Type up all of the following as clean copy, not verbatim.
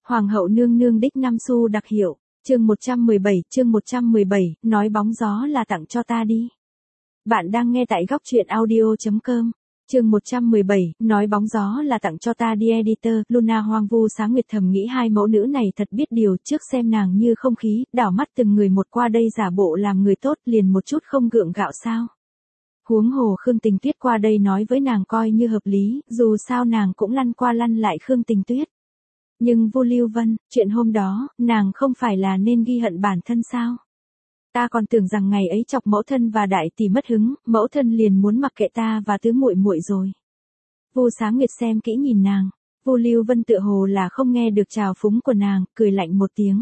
Hoàng hậu nương nương đích 5 xu đặc hiệu, chương 117, nói bóng gió là tặng cho ta đi. Bạn đang nghe tại góc truyện audio.com. Chương 117, nói bóng gió là tặng cho ta đi. Editor, Luna. Hoang Vu Sáng Nguyệt thầm nghĩ hai mẫu nữ này thật biết điều, trước xem nàng như không khí, đảo mắt từng người một qua đây giả bộ làm người tốt, liền một chút không gượng gạo sao. Huống hồ Khương Tình Tuyết qua đây nói với nàng coi như hợp lý, dù sao nàng cũng lăn qua lăn lại Khương Tình Tuyết. Nhưng Vu Lưu Vân, chuyện hôm đó, nàng không phải là nên ghi hận bản thân sao? Ta còn tưởng rằng ngày ấy chọc mẫu thân và đại tỷ mất hứng, mẫu thân liền muốn mặc kệ ta và tứ muội muội rồi. Vu Sáng Nguyệt xem kỹ nhìn nàng, Vu Lưu Vân tựa hồ là không nghe được trào phúng của nàng, cười lạnh một tiếng.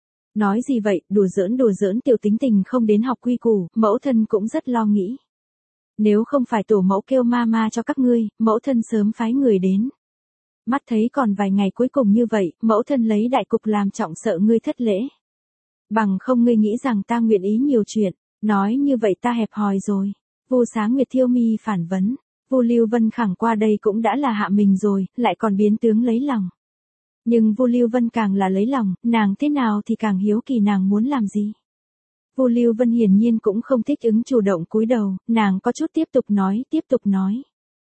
Nói gì vậy, đùa giỡn tiểu tính tình không đến học quy củ, mẫu thân cũng rất lo nghĩ. Nếu không phải tổ mẫu kêu ma cho các ngươi, mẫu thân sớm phái người đến. Mắt thấy còn vài ngày cuối cùng như vậy, mẫu thân lấy đại cục làm trọng, sợ ngươi thất lễ. Bằng không ngươi nghĩ rằng ta nguyện ý nhiều chuyện, nói như vậy ta hẹp hòi rồi. Vu Sáng Nguyệt thiêu mi phản vấn, Vu Lưu Vân khẳng qua đây cũng đã là hạ mình rồi, lại còn biến tướng lấy lòng. Nhưng Vu Lưu Vân càng là lấy lòng, nàng thế nào thì càng hiếu kỳ nàng muốn làm gì. Vu Lưu Vân hiển nhiên cũng không thích ứng chủ động cúi đầu, nàng có chút tiếp tục nói.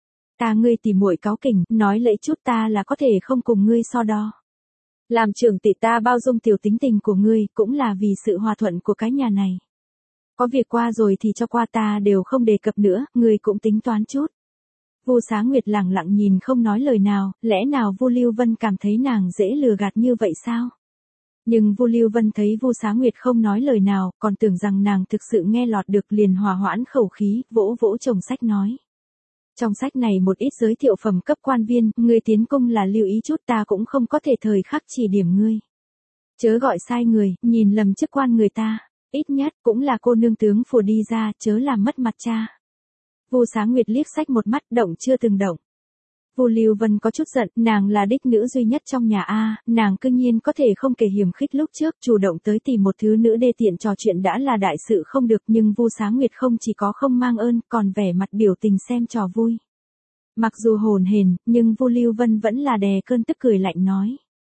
Ta ngươi tỉ muội cáu kỉnh, nói lẫy chút ta là có thể không cùng ngươi so đo. Làm trưởng tỷ ta bao dung tiểu tính tình của ngươi, cũng là vì sự hòa thuận của cái nhà này. Có việc qua rồi thì cho qua, ta đều không đề cập nữa, ngươi cũng tính toán chút. Vu Sáng Nguyệt lẳng lặng nhìn không nói lời nào, lẽ nào Vu Lưu Vân cảm thấy nàng dễ lừa gạt như vậy sao? Nhưng Vu Lưu Vân thấy Vu Sáng Nguyệt không nói lời nào, còn tưởng rằng nàng thực sự nghe lọt được, liền hòa hoãn khẩu khí, vỗ chồng sách nói. Trong sách này một ít giới thiệu phẩm cấp quan viên, ngươi tiến cung là lưu ý chút, ta cũng không có thể thời khắc chỉ điểm ngươi. Chớ gọi sai người, nhìn lầm chức quan người ta, ít nhất cũng là cô nương tướng phủ đi ra, chớ làm mất mặt cha. Vu Sáng Nguyệt liếc sách một mắt, động chưa từng động. Vu Lưu Vân có chút giận, nàng là đích nữ duy nhất trong nhà a, nàng cư nhiên có thể không kể hiểm khích lúc trước, chủ động tới tìm một thứ nữ đê tiện trò chuyện đã là đại sự không được, nhưng Vu Sáng Nguyệt không chỉ có không mang ơn, còn vẻ mặt biểu tình xem trò vui. Mặc dù hồn hển, nhưng Vu Lưu Vân vẫn là đè cơn tức cười lạnh nói: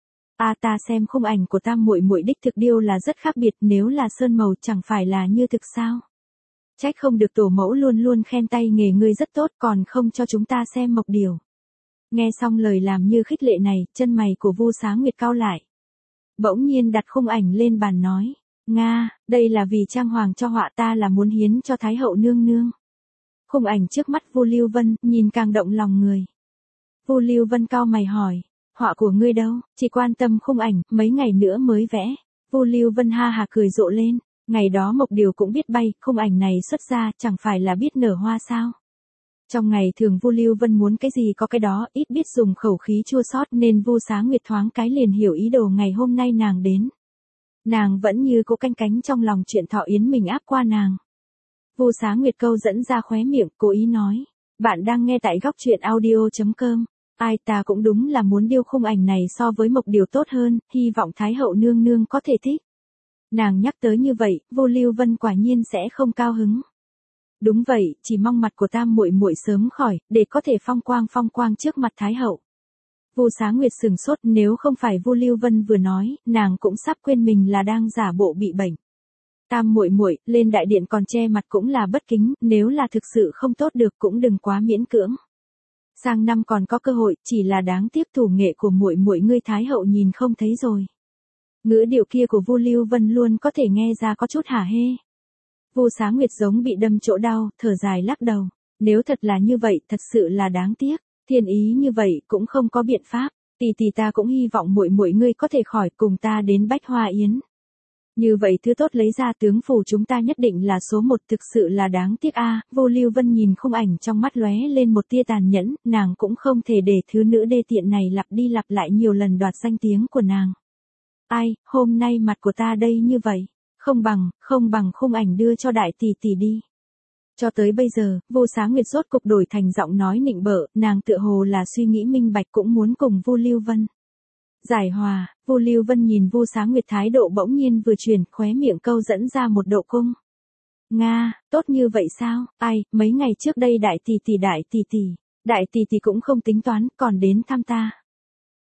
ta xem khung ảnh của tam muội muội đích thực điêu là rất khác biệt, nếu là sơn màu chẳng phải là như thực sao? Trách không được tổ mẫu luôn luôn khen tay nghề ngươi rất tốt, còn không cho chúng ta xem mộc điểu. Nghe xong lời làm như khích lệ này, chân mày của Vu Sáng Nguyệt cau lại. Bỗng nhiên đặt khung ảnh lên bàn nói: Nga, đây là vì trang hoàng cho họa, ta là muốn hiến cho Thái hậu nương nương. Khung ảnh trước mắt Vu Lưu Vân, nhìn càng động lòng người. Vu Lưu Vân cau mày hỏi: họa của ngươi đâu, chỉ quan tâm khung ảnh, mấy ngày nữa mới vẽ. Vu Lưu Vân ha hà cười rộ lên, ngày đó mộc điểu cũng biết bay, khung ảnh này xuất ra chẳng phải là biết nở hoa sao. Trong ngày thường Vu Lưu Vân muốn cái gì có cái đó, ít biết dùng khẩu khí chua xót nên Vu Sáng Nguyệt thoáng cái liền hiểu ý đồ ngày hôm nay nàng đến. Nàng vẫn như cố canh cánh trong lòng chuyện Thọ Yến mình áp qua nàng. Vu Sáng Nguyệt câu dẫn ra khóe miệng, cố ý nói: bạn đang nghe tại góc truyện audio.com. Ai, ta cũng đúng là muốn điêu khung ảnh này so với mộc điểu tốt hơn, hy vọng Thái hậu nương nương có thể thích. Nàng nhắc tới như vậy, Vu Lưu Vân quả nhiên sẽ không cao hứng. Đúng vậy, chỉ mong mặt của tam muội muội sớm khỏi, để có thể phong quang trước mặt Thái hậu. Vu Sáng Nguyệt sừng sốt, nếu không phải Vu Lưu Vân vừa nói, nàng cũng sắp quên mình là đang giả bộ bị bệnh. Tam muội muội, lên đại điện còn che mặt cũng là bất kính, nếu là thực sự không tốt được cũng đừng quá miễn cưỡng. Sang năm còn có cơ hội, chỉ là đáng tiếc thủ nghệ của muội muội ngươi Thái hậu nhìn không thấy rồi. Ngữ điệu kia của Vu Lưu Vân luôn có thể nghe ra có chút hả hê. Vu Sáng Nguyệt giống bị đâm chỗ đau, thở dài lắc đầu. Nếu thật là như vậy, thật sự là đáng tiếc. Thiên ý như vậy cũng không có biện pháp. Tỷ ta cũng hy vọng muội muội ngươi có thể khỏi, cùng ta đến Bách Hoa Yến. Như vậy thứ tốt lấy ra tướng phủ chúng ta nhất định là số một, thực sự là đáng tiếc a. Vu Lưu Vân nhìn khung ảnh trong mắt lóe lên một tia tàn nhẫn, nàng cũng không thể để thứ nữ đê tiện này lặp đi lặp lại nhiều lần đoạt danh tiếng của nàng. Ai, hôm nay mặt của ta đây như vậy. Không bằng khung ảnh đưa cho đại tỷ tỷ đi. Cho tới bây giờ, Vu Sáng Nguyệt rốt cục đổi thành giọng nói nịnh bợ, nàng tựa hồ là suy nghĩ minh bạch cũng muốn cùng Vu Lưu Vân giải hòa. Vu Lưu Vân nhìn Vu Sáng Nguyệt thái độ bỗng nhiên vừa chuyển, khóe miệng câu dẫn ra một độ cung. Nga, tốt như vậy sao? Ai, mấy ngày trước đây đại tỷ tỷ cũng không tính toán, còn đến thăm ta.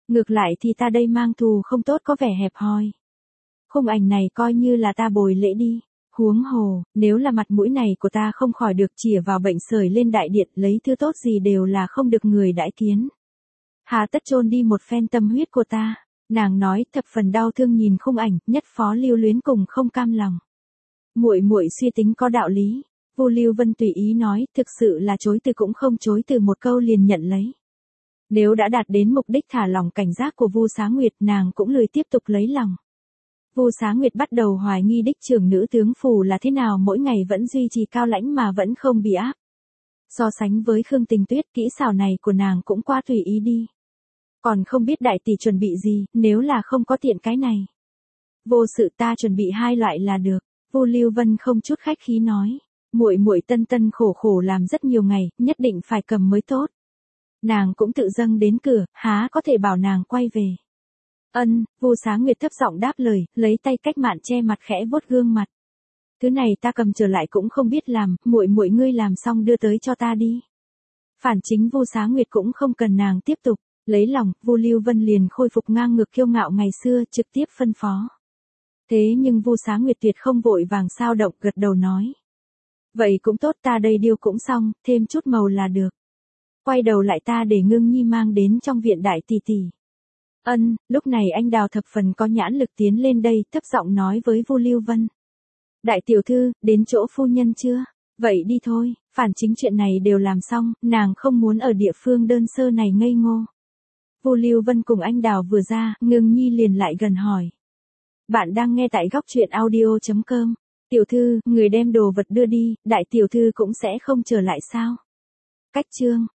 Ngược lại thì ta đây mang thù không tốt có vẻ hẹp hòi. Khung ảnh này coi như là ta bồi lễ đi. Huống hồ, nếu là mặt mũi này của ta không khỏi được chìa vào bệnh sởi lên đại điện lấy thứ tốt gì đều là không được người đãi kiến. Hà tất chôn đi một phen tâm huyết của ta. Nàng nói thập phần đau thương nhìn khung ảnh, nhất phó lưu luyến cùng không cam lòng. Muội muội suy tính có đạo lý. Vu Lưu Vân tùy ý nói, thực sự là chối từ cũng không chối từ một câu liền nhận lấy. Nếu đã đạt đến mục đích thả lòng cảnh giác của Vu Xá Nguyệt, nàng cũng lười tiếp tục lấy lòng. Vu Xá Nguyệt bắt đầu hoài nghi đích trưởng nữ tướng phủ là thế nào, mỗi ngày vẫn duy trì cao lãnh mà vẫn không bị áp. So sánh với Khương Tình Tuyết, kỹ xảo này của nàng cũng quá tùy ý đi. Còn không biết đại tỷ chuẩn bị gì, nếu là không có tiện cái này. Vô sự, ta chuẩn bị 2 loại là được. Vu Lưu Vân không chút khách khí nói. Muội muội tân tân khổ khổ làm rất nhiều ngày, nhất định phải cầm mới tốt. Nàng cũng tự dâng đến cửa, há có thể bảo nàng quay về. Ân, Vu Xá Nguyệt thấp giọng đáp lời, lấy tay cách mạn che mặt khẽ vuốt gương mặt. Thứ này ta cầm trở lại cũng không biết làm, muội muội ngươi làm xong đưa tới cho ta đi. Phản chính Vu Xá Nguyệt cũng không cần nàng tiếp tục, lấy lòng, Vu Lưu Vân liền khôi phục ngang ngược kiêu ngạo ngày xưa, trực tiếp phân phó. Thế nhưng Vu Xá Nguyệt tuyệt không vội vàng sao động, gật đầu nói. Vậy cũng tốt, ta đây điêu cũng xong, thêm chút màu là được. Quay đầu lại ta để Ngưng Nhi mang đến trong viện đại tỷ tỷ. Ân, lúc này anh Đào thập phần có nhãn lực tiến lên đây, thấp giọng nói với Vu Lưu Vân. Đại tiểu thư, đến chỗ phu nhân chưa? Vậy đi thôi, phản chính chuyện này đều làm xong, nàng không muốn ở địa phương đơn sơ này ngây ngô. Vu Lưu Vân cùng anh Đào vừa ra, Ngưng Nhi liền lại gần hỏi. Bạn đang nghe tại góc truyện audio.com. Tiểu thư, người đem đồ vật đưa đi, đại tiểu thư cũng sẽ không trở lại sao? Cách chương.